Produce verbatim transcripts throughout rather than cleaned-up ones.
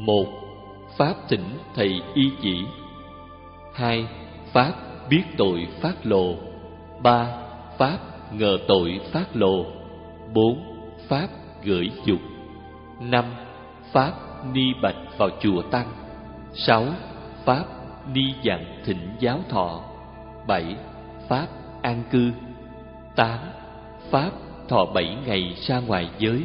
Một, pháp thỉnh thầy y chỉ. Hai, pháp biết tội phát lộ. Ba, pháp ngờ tội phát lộ. Bốn, pháp gửi dục. Năm, pháp ni bạch vào chùa tăng. Sáu, pháp ni dặn thỉnh giáo thọ. Bảy, pháp an cư. Tám, pháp thọ bảy ngày ra ngoài giới.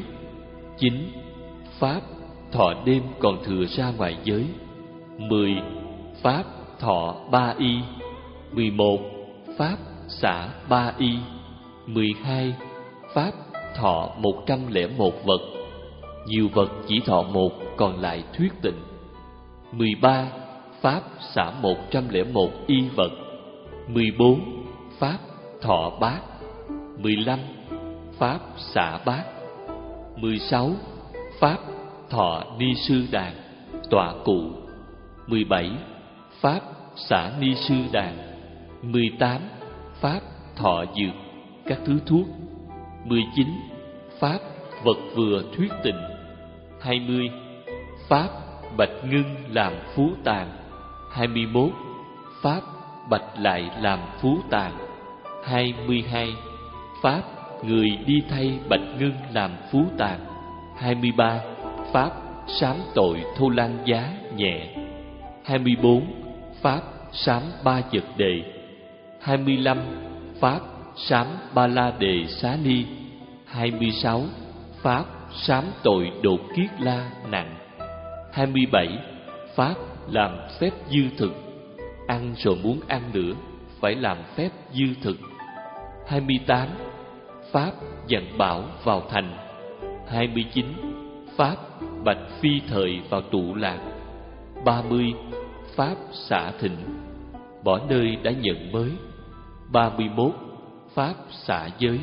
Chín, pháp thọ đêm còn thừa ra ngoài giới. Mười, pháp thọ ba y. Mười một, pháp xả ba y. Mười hai, pháp thọ một trăm lẻ một vật. Nhiều vật chỉ thọ một, còn lại thuyết tịnh. Mười ba, pháp xả một trăm lẻ một y vật. Mười bốn, pháp thọ bát. Mười lăm, pháp xả bát. Mười sáu, pháp thọ ni sư đàn, tọa cụ. Mười bảy, pháp xả ni sư đàn. Mười tám, pháp thọ dược, các thứ thuốc. Mười chín, pháp vật vừa thuyết tịnh. Hai mươi, pháp bạch ngưng làm phú tàn. Hai mươi mốt, pháp bạch lại làm phú tàn. Hai mươi hai, pháp người đi thay bạch ngưng làm phú tàn. Hai mươi ba, pháp sám tội thô lan giá nhẹ. Hai mươi bốn, pháp sám ba vật đề. Hai mươi lăm, pháp sám ba la đề xá ni. Hai mươi sáu, pháp sám tội đột kiết la nặng. Hai mươi bảy, pháp làm phép dư thực, ăn rồi muốn ăn nữa, phải làm phép dư thực. Hai mươi tám, pháp dặn bảo vào thành. Hai mươi chín, pháp bạch phi thời vào tụ lạc. Ba mươi, pháp xả thịnh, bỏ nơi đã nhận mới. Ba mươi mốt, pháp xả giới.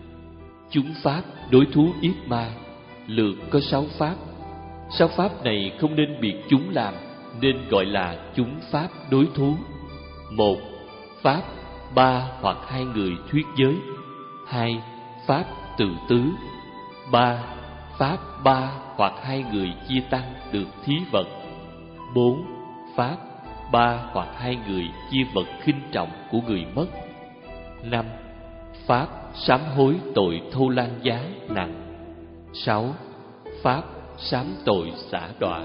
Chúng pháp đối thú yết ma, lượt có sáu pháp. Sáu pháp này không nên biệt chúng làm, nên gọi là chúng pháp đối thú. Một, pháp ba hoặc hai người thuyết giới. Hai, pháp tự tứ. Ba, pháp ba hoặc hai người chia tăng được thí vật. Bốn, pháp ba hoặc hai người chia vật khinh trọng của người mất. Năm, pháp sám hối tội thô lan giá nặng. Sáu, pháp sám tội xả đọa.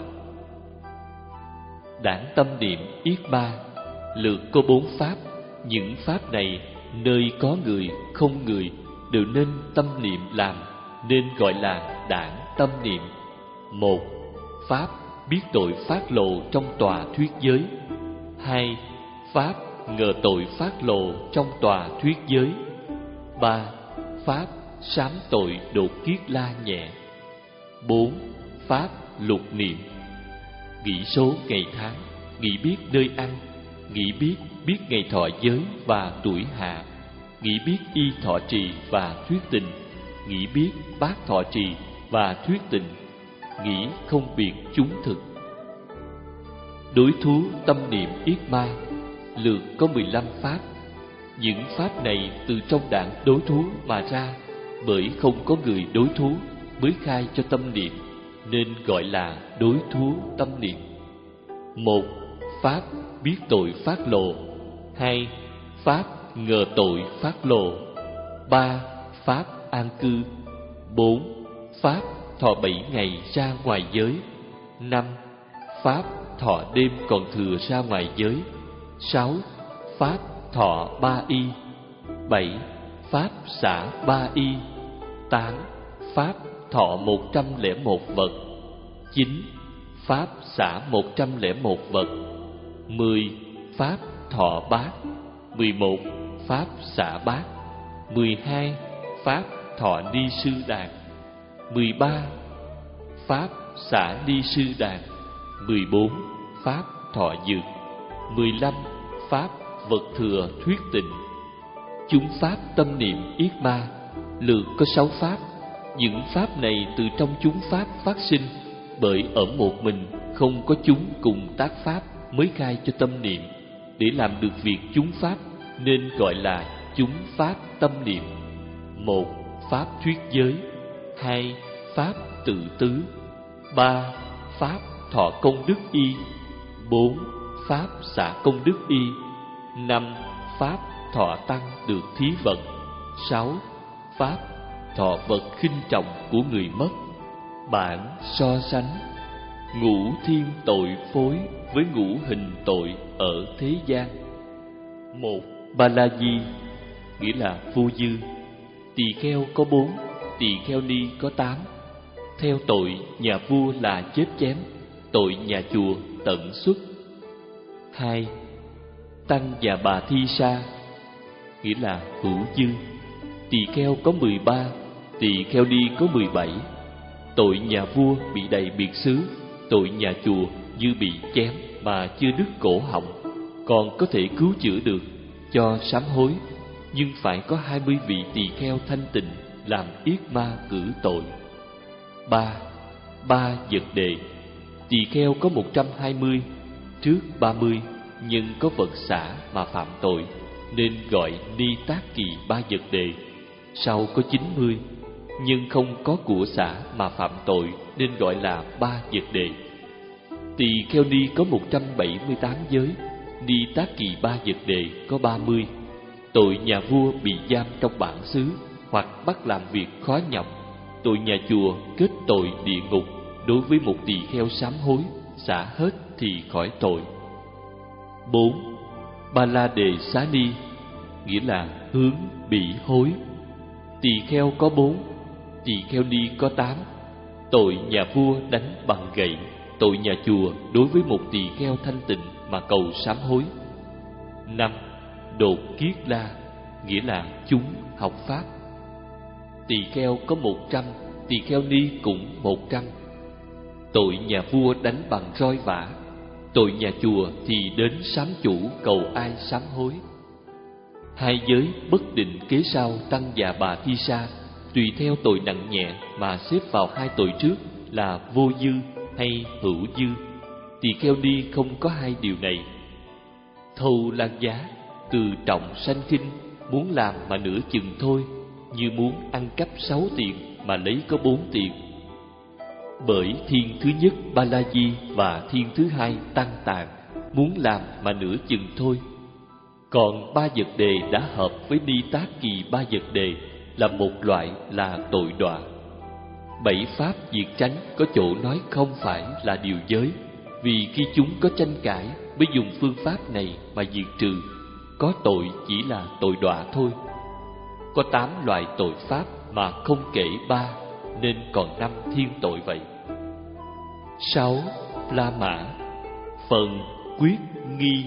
Đảng tâm niệm yết ma, lượt có bốn pháp. Những pháp này nơi có người không người đều nên tâm niệm làm, nên gọi là đảng tâm niệm. Một, pháp biết tội phát lộ trong tòa thuyết giới. Hai, pháp ngờ tội phát lộ trong tòa thuyết giới. Ba, pháp sám tội đột kiết la nhẹ. Bốn, pháp lục niệm, nghĩ số ngày tháng, nghĩ biết nơi ăn, nghĩ biết biết ngày thọ giới và tuổi hạ, nghĩ biết y thọ trì và thuyết tình, nghĩ biết bát thọ trì và thuyết tình, nghĩ không biệt chúng thực. Đối thú tâm niệm yết ma, lượt có mười lăm pháp. Những pháp này từ trong đảng đối thú mà ra, bởi không có người đối thú mới khai cho tâm niệm, nên gọi là đối thú tâm niệm. Một, pháp biết tội phát lộ. Hai, pháp ngờ tội phát lộ. Ba, pháp an cư. Bốn, pháp thọ bảy ngày ra ngoài giới. Năm, pháp thọ đêm còn thừa ra ngoài giới. Sáu, pháp thọ ba y. Bảy, pháp xả ba y. Tám, pháp thọ một trăm lẻ một vật. Chín, pháp xả một trăm lẻ một vật. Mười, pháp thọ bát. Mười một, pháp xả bát. Mười hai, pháp thọ ni sư đàn. Mười ba, pháp xả ni sư đàn. Mười bốn, pháp thọ dược. Mười lăm, pháp vật thừa thuyết tịnh. Chúng pháp tâm niệm yết ma, lượt có sáu pháp. Những pháp này từ trong chúng pháp phát sinh, bởi ở một mình không có chúng cùng tác pháp mới khai cho tâm niệm. Để làm được việc chúng pháp nên gọi là chúng pháp tâm niệm. Một, pháp thuyết giới. Hai, pháp tự tứ. Ba, pháp thọ công đức y. Bốn, pháp xả công đức y. Năm, pháp thọ tăng được thí vật. Sáu, pháp thọ vật khinh trọng của người mất. Bản so sánh ngũ thiên tội phối với ngũ hình tội ở thế gian. Một, Ba La Di nghĩa là vô dư. Tỳ kheo có bốn, tỳ kheo ni có tám. Theo tội nhà vua là chết chém, tội nhà chùa tận xuất. Hai, Tăng và Bà Thi Sa nghĩa là hữu dư. Tỳ kheo có mười ba, tỳ kheo ni có mười bảy. Tội nhà vua bị đầy biệt xứ, tội nhà chùa như bị chém mà chưa đứt cổ họng, còn có thể cứu chữa được, cho sám hối. Nhưng phải có hai mươi vị tỳ kheo thanh tịnh làm yết ma cử tội. Ba, Ba vật đề. Tỳ kheo có một trăm hai mươi, trước ba mươi nhưng có vật xả mà phạm tội nên gọi ni tác kỳ ba vật đề. Sau có chín mươi nhưng không có của xả mà phạm tội nên gọi là ba vật đề. Tỳ kheo ni có một trăm bảy mươi tám giới, ni tác kỳ ba vật đề có ba mươi. Tội nhà vua bị giam trong bản xứ hoặc bắt làm việc khó nhọc, tội nhà chùa kết tội địa ngục. Đối với một tỳ kheo sám hối, xả hết thì khỏi tội. Bốn, Ba La Đề Xá Ni nghĩa là hướng bị hối. Tỳ kheo có bốn, tỳ kheo ni có tám. Tội nhà vua đánh bằng gậy, tội nhà chùa đối với một tỳ kheo thanh tịnh mà cầu sám hối. Năm, Đột Kiết La nghĩa là chúng học pháp. Tỳ kheo có một trăm, tỳ kheo ni cũng một trăm. Tội nhà vua đánh bằng roi vả, tội nhà chùa thì đến sám chủ cầu ai sám hối. Hai giới bất định kế sau Tăng và Bà Thi Sa tùy theo tội nặng nhẹ mà xếp vào hai tội trước là vô dư hay hữu dư. Tỳ kheo ni không có hai điều này. Thâu lan giá, từ trọng sanh khinh, muốn làm mà nửa chừng thôi, như muốn ăn cắp sáu tiền mà lấy có bốn tiền. Bởi thiên thứ nhất Ba La Di và thiên thứ hai Tăng Tạng muốn làm mà nửa chừng thôi. Còn ba vật đề đã hợp với ni tác kỳ ba vật đề là một loại là tội đọa. Bảy pháp diệt tránh có chỗ nói không phải là điều giới, vì khi chúng có tranh cãi mới dùng phương pháp này mà diệt trừ. Có tội chỉ là tội đọa thôi. Có tám loại tội pháp mà không kể ba, nên còn năm thiên tội vậy. Sáu, La Mã. Phần quyết nghi.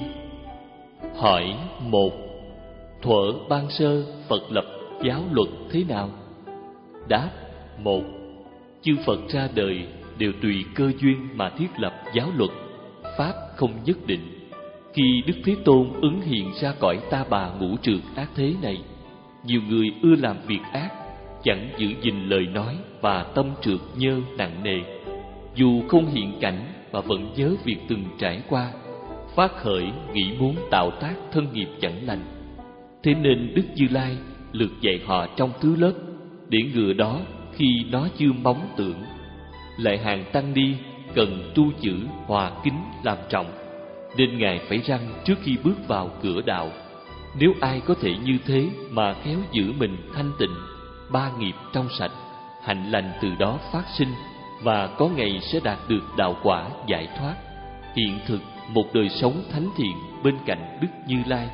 Hỏi một. Thuở ban sơ Phật lập giáo luật thế nào? Đáp. Một. Chư Phật ra đời đều tùy cơ duyên mà thiết lập giáo luật, pháp không nhất định. Khi Đức Thế Tôn ứng hiện ra cõi ta bà ngũ trược ác thế này, nhiều người ưa làm việc ác, chẳng giữ gìn lời nói và tâm trược nhơ nặng nề. Dù không hiện cảnh mà vẫn nhớ việc từng trải qua, phát khởi nghĩ muốn tạo tác thân nghiệp chẳng lành. Thế nên Đức Như Lai lược dạy họ trong thứ lớp, để ngừa đó khi nó chưa móng tưởng. Lại hàng tăng ni cần tu chữ hòa kính làm trọng, nên Ngài phải răn trước khi bước vào cửa đạo. Nếu ai có thể như thế mà khéo giữ mình thanh tịnh, ba nghiệp trong sạch, hạnh lành từ đó phát sinh, và có ngày sẽ đạt được đạo quả giải thoát, hiện thực một đời sống thánh thiện bên cạnh Đức Như Lai.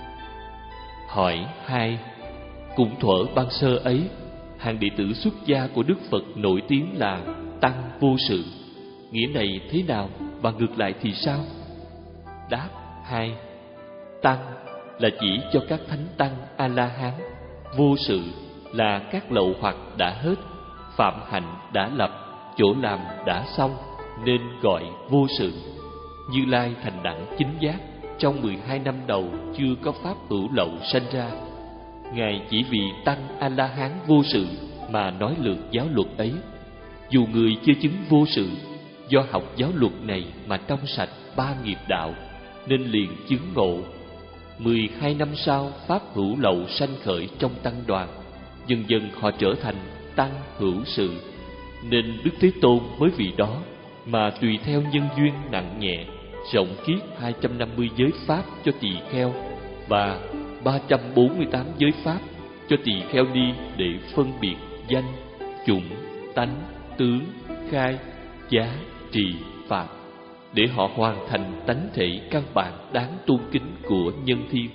Hỏi hai. Cũng thuở ban sơ ấy, hàng đệ tử xuất gia của Đức Phật nổi tiếng là Tăng Vô Sự. Nghĩa này thế nào và ngược lại thì sao? Đáp. Hai. Tăng là chỉ cho các thánh tăng A-la-hán, vô sự là các lậu hoặc đã hết, phạm hạnh đã lập, chỗ làm đã xong, nên gọi vô sự. Như Lai thành đẳng chính giác, trong mười hai năm đầu chưa có pháp hữu lậu sanh ra. Ngài chỉ vì tăng A-la-hán vô sự mà nói lược giáo luật ấy. Dù người chưa chứng vô sự, do học giáo luật này mà trong sạch ba nghiệp đạo, nên liền chứng ngộ. Mười hai năm sau, pháp hữu lậu sanh khởi trong tăng đoàn, dần dần họ trở thành tăng hữu sự, nên Đức Thế Tôn mới vì đó mà tùy theo nhân duyên nặng nhẹ, rộng kiết hai trăm năm mươi giới pháp cho tỳ kheo và ba trăm bốn mươi tám giới pháp cho tỳ kheo ni để phân biệt danh, chủng, tánh, tướng, khai, giá, trì, pháp, để họ hoàn thành tánh thể căn bản đáng tôn kính của nhân thiên.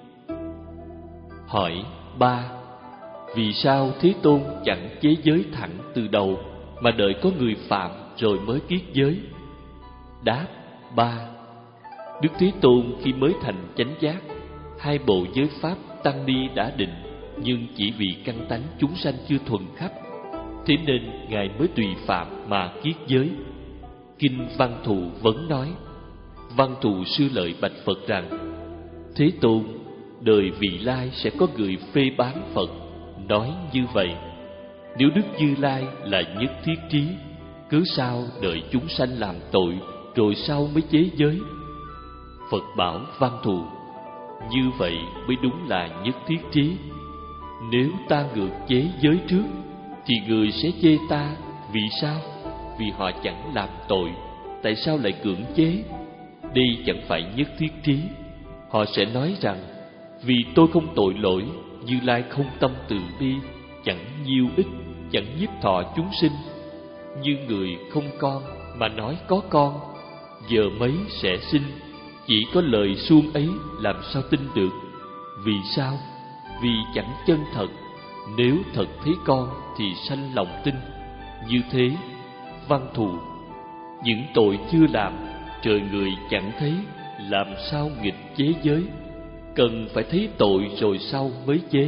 Hỏi ba. Vì sao Thế Tôn chẳng chế giới thẳng từ đầu mà đợi có người phạm rồi mới kiết giới? Đáp ba. Đức Thế Tôn khi mới thành chánh giác, hai bộ giới pháp tăng ni đã định, nhưng chỉ vì căn tánh chúng sanh chưa thuần khắp, thế nên Ngài mới tùy phạm mà kiết giới. Kinh Văn Thù Vấn nói, Văn Thù Sư Lợi bạch Phật rằng: Thế Tôn, đời vị lai sẽ có người phê bán Phật, nói như vậy: nếu Đức Như Lai là nhất thiết trí, cớ sao đợi chúng sanh làm tội rồi sau mới chế giới? Phật bảo Văn Thù: như vậy mới đúng là nhất thiết trí. Nếu ta ngược chế giới trước thì người sẽ chê ta. Vì sao? Vì họ chẳng làm tội, tại sao lại cưỡng chế? Đây chẳng phải nhất thiết trí. Họ sẽ nói rằng: vì tôi không tội lỗi, Như Lai không tâm từ bi, chẳng nhiêu ích, chẳng nhiếp thọ chúng sinh. Như người không con mà nói có con, giờ mấy sẽ sinh. Chỉ có lời suông ấy làm sao tin được? Vì sao? Vì chẳng chân thật. Nếu thật thấy con thì sanh lòng tin. Như thế, Văn Thù, những tội chưa làm, trời người chẳng thấy, làm sao nghịch chế giới? Cần phải thấy tội rồi sau mới chế.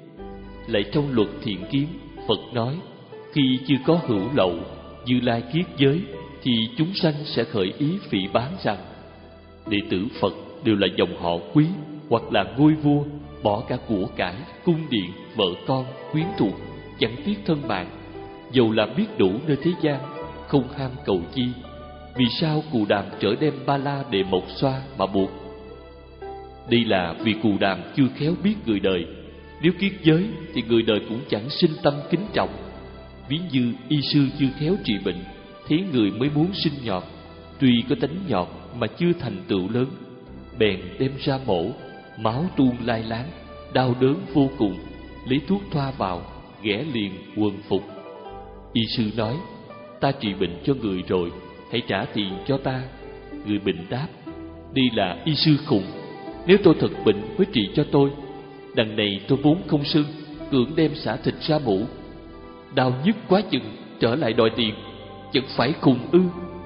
Lại trong luật Thiện Kiếm, Phật nói: khi chưa có hữu lậu, Như Lai kiết giới, thì chúng sanh sẽ khởi ý phỉ báng rằng: đệ tử Phật đều là dòng họ quý, hoặc là ngôi vua, bỏ cả của cải, cung điện, vợ con, quyến thuộc, chẳng tiếc thân mạng, dầu là biết đủ nơi thế gian, không ham cầu chi. Vì sao Cù Đàm trở đem Ba La Đề Mộc Xoa mà buộc? Đây là vì Cù Đàm chưa khéo biết người đời. Nếu kiết giới thì người đời cũng chẳng sinh tâm kính trọng. Ví như y sư chưa khéo trị bệnh, thế người mới muốn sinh nhọt, tuy có tánh nhọt mà chưa thành tựu lớn, bèn đem ra mổ, máu tuôn lai láng, đau đớn vô cùng, lấy thuốc thoa vào, ghẻ liền quần phục. Y sư nói: ta trị bệnh cho người rồi, hãy trả tiền cho ta. Người bệnh đáp: đây là y sư khùng, nếu tôi thật bệnh mới trị cho tôi. Đằng này tôi vốn không sưng, cưỡng đem xả thịt ra mũ, đau nhức quá chừng, trở lại đòi tiền, chẳng phải khùng ư?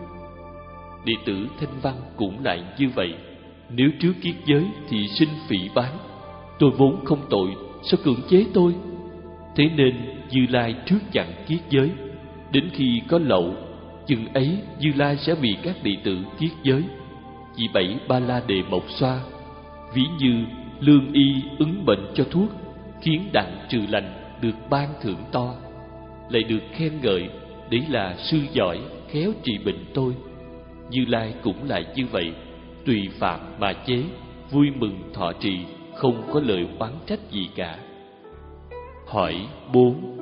Đệ tử Thanh Văn cũng lại như vậy. Nếu trước kiết giới thì sinh phỉ báng, tôi vốn không tội, sao cưỡng chế tôi? Thế nên Như Lai trước chặn kiết giới, đến khi có lậu, chừng ấy Như Lai sẽ vì các đệ tử kiết giới. Chỉ bảy Ba La Đề Mộc Xoa, ví như lương y ứng bệnh cho thuốc, khiến đặng trừ lành, được ban thưởng to, lại được khen ngợi, đấy là sư giỏi, khéo trị bệnh tôi. Như Lai cũng lại như vậy, tùy phạm mà chế, vui mừng thọ trì, không có lời oán trách gì cả. Hỏi bốn.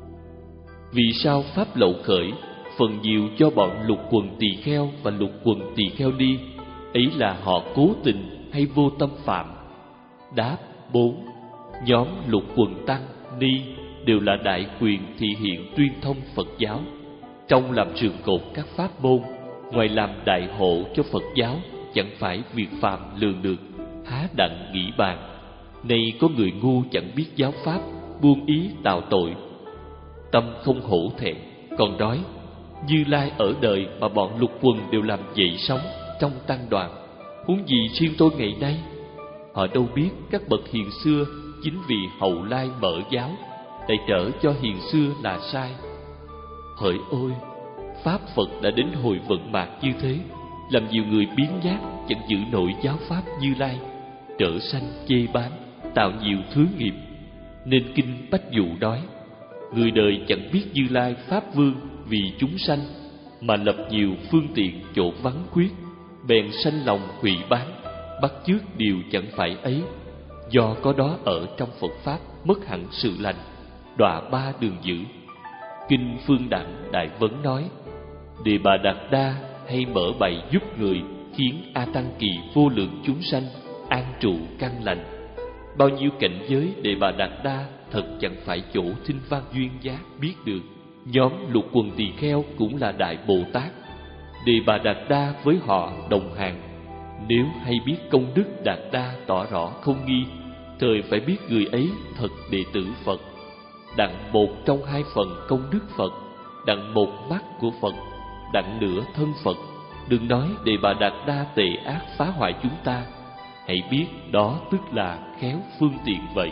Vì sao pháp lậu khởi phần nhiều cho bọn lục quần tỳ kheo và lục quần tỳ kheo ni? Ấy là họ cố tình hay vô tâm phạm? Đáp bốn. Nhóm lục quần tăng ni đều là đại quyền thị hiện tuyên thông Phật giáo, trong làm trường cột các pháp môn, ngoài làm đại hộ cho Phật giáo, chẳng phải việc phạm lường được, há đặng nghĩ bàn. Nay có người ngu chẳng biết giáo pháp, buông ý tạo tội, tâm không hổ thẹn, còn nói: Như Lai ở đời mà bọn lục quần đều làm dậy sóng trong tăng đoàn, huống gì riêng tôi ngày nay? Họ đâu biết các bậc hiền xưa chính vì hậu lai mở giáo, lại trở cho hiền xưa là sai. Hỡi ôi, pháp Phật đã đến hồi vận mạt như thế, làm nhiều người biến nhát, chẳng giữ nổi giáo pháp Như Lai, trở sanh chê báng, tạo nhiều thứ nghiệp. Nên kinh Bách Dụ nói: người đời chẳng biết Như Lai pháp vương vì chúng sanh, mà lập nhiều phương tiện chỗ vắng khuyết, bèn sanh lòng hủy bán, bắt chước điều chẳng phải ấy. Do có đó ở trong Phật pháp mất hẳn sự lành, đọa ba đường dữ. Kinh Phương Đẳng Đại Vấn nói: Đề Bà Đạt Đa hay mở bày giúp người, khiến A Tăng Kỳ vô lượng chúng sanh an trụ căn lành. Bao nhiêu cảnh giới Đề Bà Đạt Đa thật chẳng phải chỗ Thinh Văn duyên giác biết được. Nhóm Lục Quần Tỳ Kheo cũng là Đại Bồ Tát. Đề Bà Đạt Đa với họ đồng hàng. Nếu hay biết công đức Đạt Đa tỏ rõ không nghi, thời phải biết người ấy thật đệ tử Phật. Đặng một trong hai phần công đức Phật, đặng một mắt của Phật, đặng nửa thân Phật. Đừng nói Đề Bà Đạt Đa tệ ác phá hoại chúng ta, hãy biết đó tức là khéo phương tiện vậy.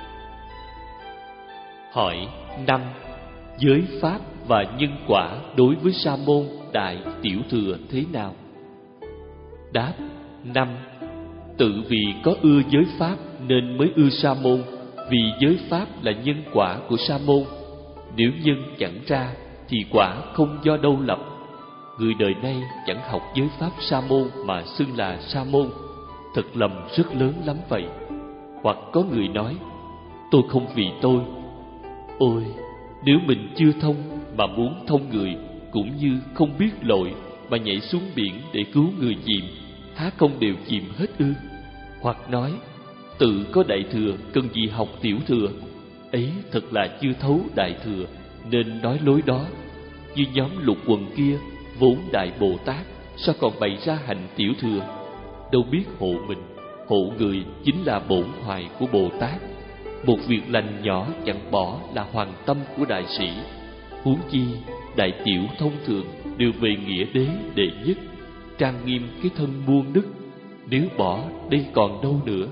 Hỏi năm. Giới pháp và nhân quả đối với sa môn, đại, tiểu thừa thế nào? Đáp. Năm. Tự vì có ưa giới pháp nên mới ưa sa môn, vì giới pháp là nhân quả của sa môn. Nếu nhân chẳng ra thì quả không do đâu lập. Người đời nay chẳng học giới pháp sa môn mà xưng là sa môn, thật lầm rất lớn lắm vậy. Hoặc có người nói, tôi không vì tôi. Ôi, nếu mình chưa thông mà muốn thông người, cũng như không biết lội mà nhảy xuống biển để cứu người chìm, há không đều chìm hết ư? Hoặc nói, tự có đại thừa cần gì học tiểu thừa, ấy thật là chưa thấu đại thừa nên nói lối đó. Như nhóm Lục Quần kia vốn Đại Bồ Tát, sao còn bày ra hành tiểu thừa? Đâu biết hộ mình, hộ người chính là bổn hoài của Bồ Tát. Một việc lành nhỏ chẳng bỏ là hoàn tâm của đại sĩ. Huống chi đại tiểu thông thường đều về nghĩa đế đệ nhất, trang nghiêm cái thân muôn đức. Nếu bỏ đây còn đâu nữa?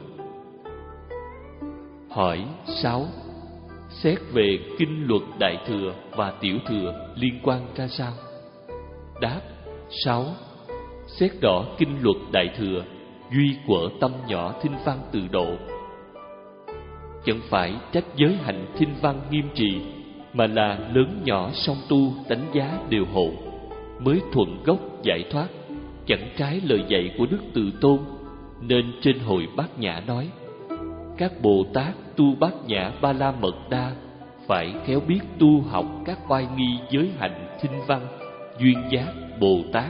Hỏi sáu. Xét về kinh luật đại thừa và tiểu thừa liên quan ra sao? Đáp. Sáu. Xét rõ kinh luật đại thừa, duy quở tâm nhỏ thinh văn tự độ. Chẳng phải trách giới hạnh thinh văn nghiêm trì, mà là lớn nhỏ song tu đánh giá đều hộ, mới thuận gốc giải thoát, chẳng trái lời dạy của Đức Từ Tôn. Nên trên hội Bát Nhã nói, các Bồ Tát tu Bát Nhã Ba La Mật Đa phải khéo biết tu học các oai nghi giới hạnh thinh văn duyên giác Bồ Tát.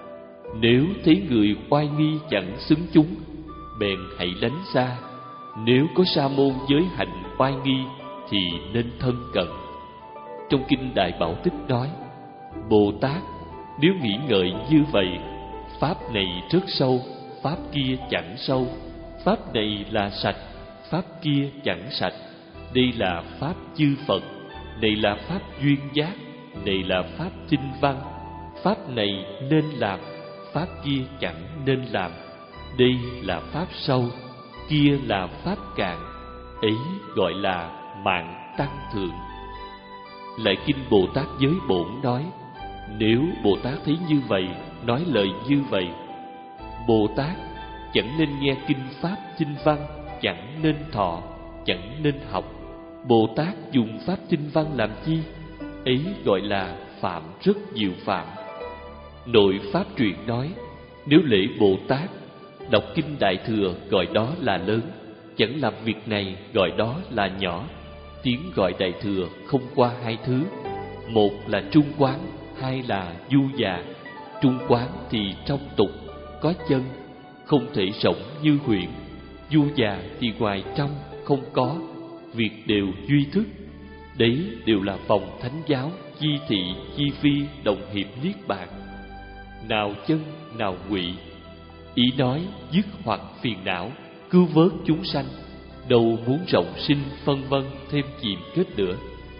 Nếu thấy người oai nghi chẳng xứng chúng, bèn hãy lánh xa. Nếu có sa môn giới hạnh oai nghi thì nên thân cận. Trong kinh Đại Bảo Tích nói, Bồ Tát nếu nghĩ ngợi như vậy, pháp này rất sâu, pháp kia chẳng sâu, pháp này là sạch, pháp kia chẳng sạch. Đây là pháp chư Phật, này là pháp duyên giác, này là pháp chinh văn. Pháp này nên làm, pháp kia chẳng nên làm. Đây là pháp sâu, kia là pháp cạn, ấy gọi là mạng tăng thượng. Lại kinh Bồ Tát Giới Bổn nói, nếu Bồ Tát thấy như vậy, nói lời như vậy, Bồ Tát chẳng nên nghe kinh pháp chinh văn, chẳng nên thọ, chẳng nên học. Bồ Tát dùng pháp chinh văn làm chi? Ấy gọi là phạm rất nhiều phạm. Nội pháp truyện nói, nếu lễ Bồ Tát đọc kinh Đại Thừa gọi đó là lớn, chẳng làm việc này gọi đó là nhỏ. Tiếng gọi Đại Thừa không qua hai thứ, một là trung quán, hai là du già. Trung quán thì trong tục, có chân, không thể rộng như huyện. Du già thì ngoài trong, không có, việc đều duy thức. Đấy đều là vòng thánh giáo, chi thị, chi phi, đồng hiệp niết bàn. Nào chân, nào ngụy. Ý nói dứt hoặc phiền não, cứu vớt chúng sanh, đâu muốn rộng sinh phân vân thêm chìm kết nữa.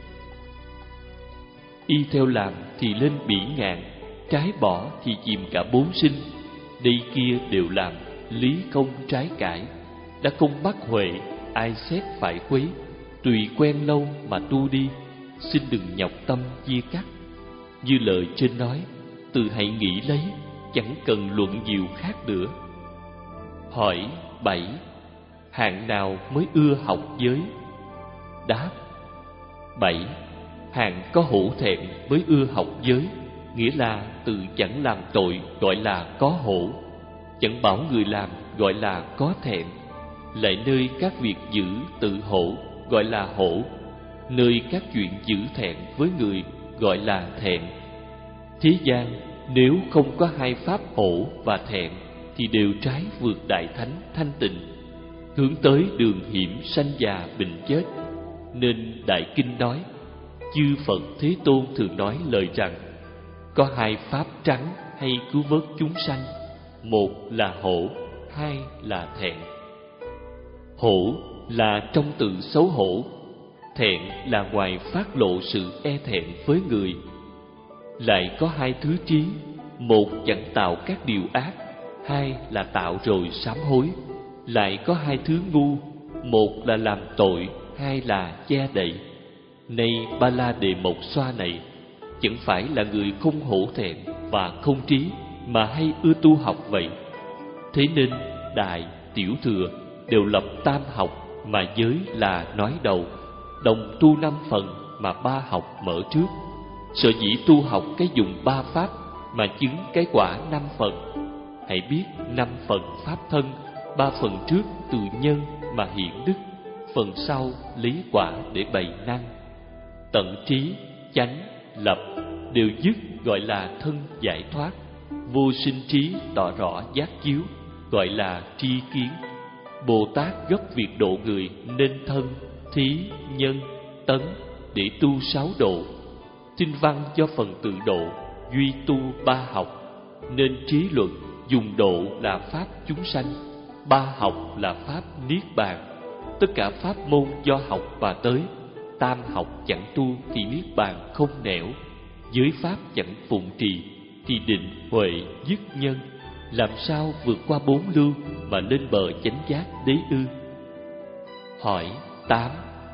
Y theo làm thì lên bỉ ngạn, trái bỏ thì chìm cả bốn sinh. Đây kia đều làm, lý không trái cãi. Đã không bắt huệ, ai xét phải quấy. Tùy quen lâu mà tu đi, xin đừng nhọc tâm chia cắt. Như lời trên nói, tự hãy nghĩ lấy, chẳng cần luận nhiều khác nữa. Hỏi bảy. Hạng nào mới ưa học giới? Đáp. Bảy. Hạng có hổ thẹn mới ưa học giới, nghĩa là tự chẳng làm tội gọi là có hổ, chẳng bảo người làm gọi là có thẹn. Lại nơi các việc giữ tự hổ gọi là hổ, nơi các chuyện giữ thẹn với người gọi là thẹn. Thế gian nếu không có hai pháp hổ và thẹn thì đều trái vượt đại thánh thanh tịnh, hướng tới đường hiểm sanh già bệnh chết. Nên Đại Kinh nói, chư Phật Thế Tôn thường nói lời rằng, có hai pháp trắng hay cứu vớt chúng sanh, một là hổ, hai là thẹn. Hổ là trong tự xấu hổ, thẹn là ngoài phát lộ sự e thẹn với người. Lại có hai thứ trí, một chẳng tạo các điều ác, hai là tạo rồi sám hối. Lại có hai thứ ngu, một là làm tội, hai là che đậy. Nay Ba La Đề Mộc Xoa này chẳng phải là người không hổ thẹn và không trí, mà hay ưa tu học vậy. Thế nên Đại, Tiểu Thừa đều lập tam học, mà giới là nói đầu, đồng tu năm phần mà ba học mở trước. Sở dĩ tu học cái dùng ba pháp mà chứng cái quả năm phần. Hãy biết năm phần pháp thân, ba phần trước từ nhân mà hiện đức, phần sau lý quả để bày năng. Tận trí, chánh, lập đều dứt gọi là thân giải thoát. Vô sinh trí tỏ rõ giác chiếu gọi là tri kiến. Bồ Tát gấp việc độ người nên thân, thí, nhân, tấn để tu sáu độ. Tinh văn do phần tự độ, duy tu ba học. Nên trí luận dùng độ là pháp chúng sanh, ba học là pháp niết bàn. Tất cả pháp môn do học và tới. Tam học chẳng tu thì niết bàn không nẻo. Giới pháp chẳng phụng trì thì định huệ dứt nhân. Làm sao vượt qua bốn lưu mà lên bờ chánh giác đế ư? Hỏi tám.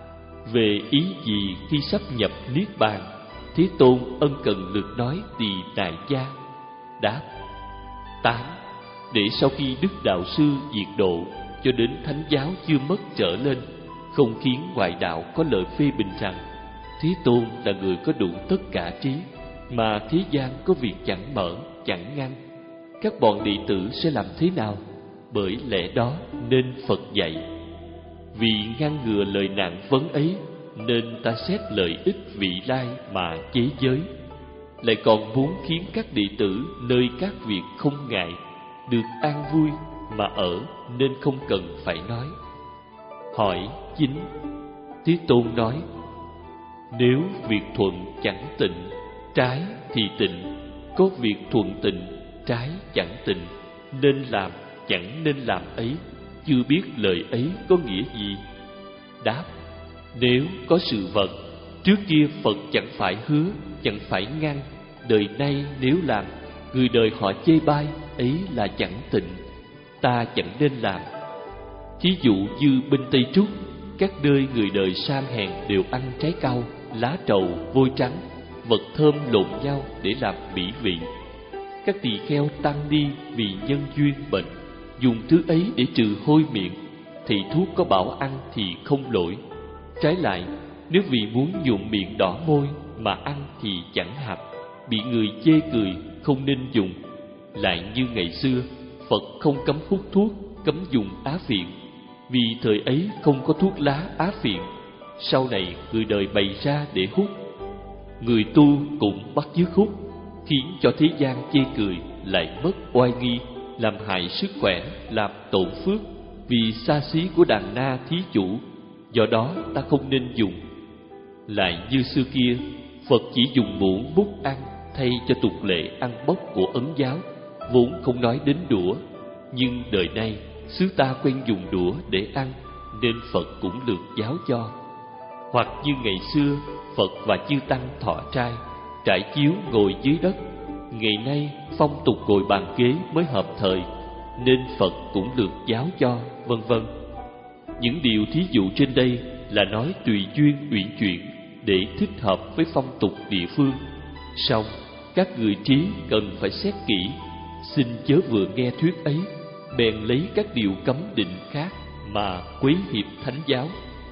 Về ý gì khi sắp nhập niết bàn, Thế Tôn ân cần lược nói tỳ đại gia? Đáp. Tám. Để sau khi Đức Đạo Sư diệt độ, cho đến thánh giáo chưa mất trở lên, không khiến ngoại đạo có lời phê bình rằng Thế Tôn là người có đủ tất cả trí, mà thế gian có việc chẳng mở, chẳng ngăn. Các bọn đệ tử sẽ làm thế nào? Bởi lẽ đó nên Phật dạy. Vì ngăn ngừa lời nạn vấn ấy, nên ta xét lợi ích vị lai mà chế giới. Lại còn muốn khiến các đệ tử nơi các việc không ngại, được an vui mà ở, nên không cần phải nói. Hỏi chín. Thế Tôn nói, nếu việc thuận chẳng tịnh, trái thì tịnh. Có việc thuận tịnh, trái chẳng tịnh, nên làm chẳng nên làm ấy, chưa biết lời ấy có nghĩa gì. Đáp. Nếu có sự vật, trước kia Phật chẳng phải hứa, chẳng phải ngăn. Đời nay nếu làm, người đời họ chê bai, ấy là chẳng tịnh, ta chẳng nên làm. Thí dụ như bên Tây Trúc, các nơi người đời sam hèn đều ăn trái cau, lá trầu, vôi trắng, vật thơm lộn nhau để làm mỹ vị. Các tỳ kheo tăng ni vì nhân duyên bệnh, dùng thứ ấy để trừ hôi miệng, thì thuốc có bảo ăn thì không lỗi. Trái lại, nếu vì muốn nhuộm miệng đỏ môi mà ăn thì chẳng hạp, bị người chê cười, không nên dùng. Lại như ngày xưa, Phật không cấm hút thuốc, cấm dùng á phiện, vì thời ấy không có thuốc lá á phiện. Sau này người đời bày ra để hút, người tu cũng bắt chước hút, khiến cho thế gian chê cười, lại mất oai nghi, làm hại sức khỏe, làm tổn phước, vì xa xí của đàn na thí chủ. Do đó ta không nên dùng. Lại như xưa kia, Phật chỉ dùng muỗng bút ăn thay cho tục lệ ăn bốc của Ấn giáo, vốn không nói đến đũa. Nhưng đời nay xứ ta quen dùng đũa để ăn, nên Phật cũng lược giáo cho. Hoặc như ngày xưa, Phật và chư tăng thọ trai, trải chiếu ngồi dưới đất. Ngày nay phong tục ngồi bàn ghế mới hợp thời, nên Phật cũng lược giáo cho, vân vân. Những điều thí dụ trên đây là nói tùy duyên uyển chuyển, để thích hợp với phong tục địa phương. Song các người trí cần phải xét kỹ, xin chớ vừa nghe thuyết ấy bèn lấy các điều cấm định khác mà quấy hiệp thánh giáo.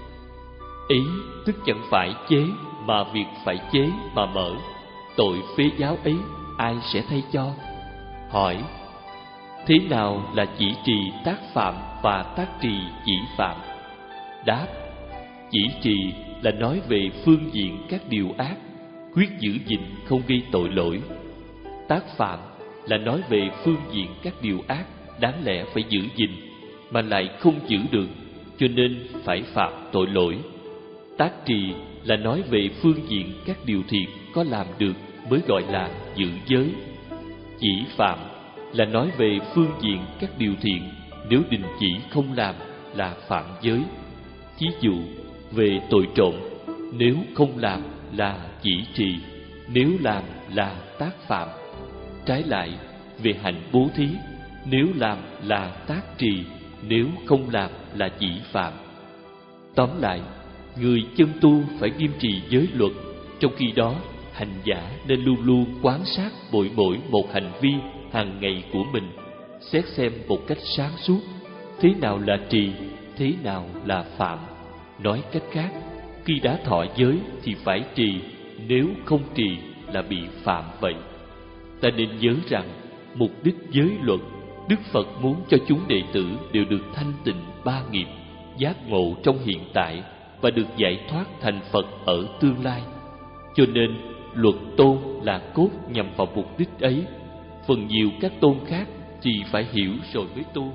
Ý tức chẳng phải chế, mà việc phải chế mà mở. Tội phế giáo ấy ai sẽ thay cho? Hỏi, thế nào là chỉ trì tác phạm và tác trì chỉ phạm? Đáp, chỉ trì là nói về phương diện các điều ác, quyết giữ gìn không gây tội lỗi. Tác phạm là nói về phương diện các điều ác đáng lẽ phải giữ gìn mà lại không giữ được, cho nên phải phạm tội lỗi. Tác trì là nói về phương diện các điều thiện có làm được mới gọi là giữ giới. Chỉ phạm là nói về phương diện các điều thiện nếu đình chỉ không làm là phạm giới. Ví dụ về tội trộm, nếu không làm là chỉ trì, nếu làm là tác phạm. Trái lại, về hạnh bố thí, nếu làm là tác trì, nếu không làm là chỉ phạm. Tóm lại, người chân tu phải nghiêm trì giới luật, trong khi đó hành giả nên luôn luôn quan sát mỗi mỗi một hành vi hàng ngày của mình, xét xem một cách sáng suốt thế nào là trì, thế nào là phạm. Nói cách khác, khi đã thọ giới thì phải trì, nếu không trì là bị phạm vậy. Ta nên nhớ rằng mục đích giới luật, Đức Phật muốn cho chúng đệ tử đều được thanh tịnh ba nghiệp, giác ngộ trong hiện tại và được giải thoát thành Phật ở tương lai. Cho nên luật tôn là cốt nhằm vào mục đích ấy. Phần nhiều các tôn khác thì phải hiểu rồi mới tu.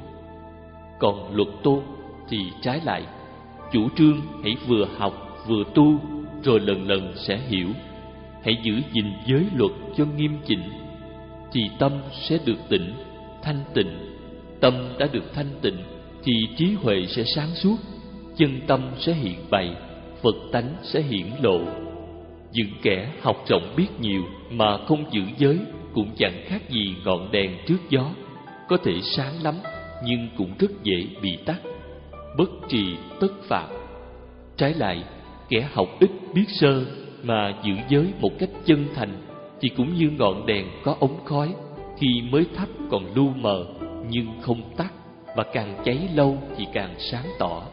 Còn luật tôn thì trái lại, chủ trương hãy vừa học vừa tu, rồi lần lần sẽ hiểu. Hãy giữ gìn giới luật cho nghiêm chỉnh, thì tâm sẽ được tịnh, thanh tịnh. Tâm đã được thanh tịnh thì trí huệ sẽ sáng suốt, chân tâm sẽ hiện bày, Phật tánh sẽ hiển lộ. Những kẻ học rộng biết nhiều mà không giữ giới cũng chẳng khác gì ngọn đèn trước gió, có thể sáng lắm nhưng cũng rất dễ bị tắt. Bất trì tất phạm. Trái lại, kẻ học ít biết sơ mà giữ giới một cách chân thành thì cũng như ngọn đèn có ống khói, khi mới thắp còn lu mờ nhưng không tắt, và càng cháy lâu thì càng sáng tỏ.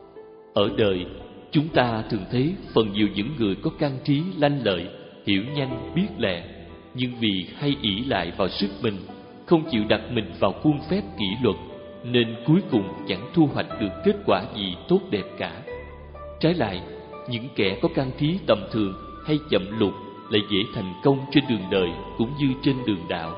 Ở đời, chúng ta thường thấy phần nhiều những người có căn trí lanh lợi, hiểu nhanh biết lẹ, nhưng vì hay ỷ lại vào sức mình, không chịu đặt mình vào khuôn phép kỷ luật, nên cuối cùng chẳng thu hoạch được kết quả gì tốt đẹp cả. Trái lại, những kẻ có căn trí tầm thường hay chậm lụt lại dễ thành công trên đường đời cũng như trên đường đạo.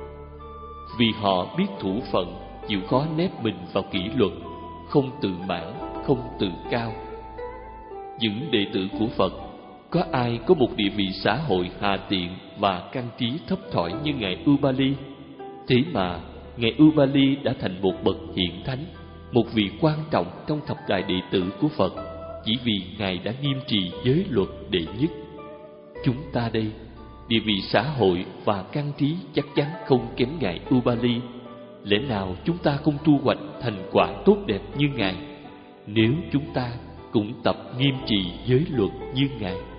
Vì họ biết thủ phận, chịu khó nép mình vào kỷ luật, không tự mãn, không tự cao. Những đệ tử của Phật, có ai có một địa vị xã hội hạ tiện và căn trí thấp thỏi như Ngài Ubali? Thế mà Ngài Ubali đã thành một bậc hiển thánh, một vị quan trọng trong thập đại đệ tử của Phật, chỉ vì Ngài đã nghiêm trì giới luật đệ nhất. Chúng ta đây, địa vị xã hội và căn trí chắc chắn không kém Ngài Ubali. Lẽ nào chúng ta không thu hoạch thành quả tốt đẹp như Ngài, nếu chúng ta cũng tập nghiêm trì giới luật như Ngài?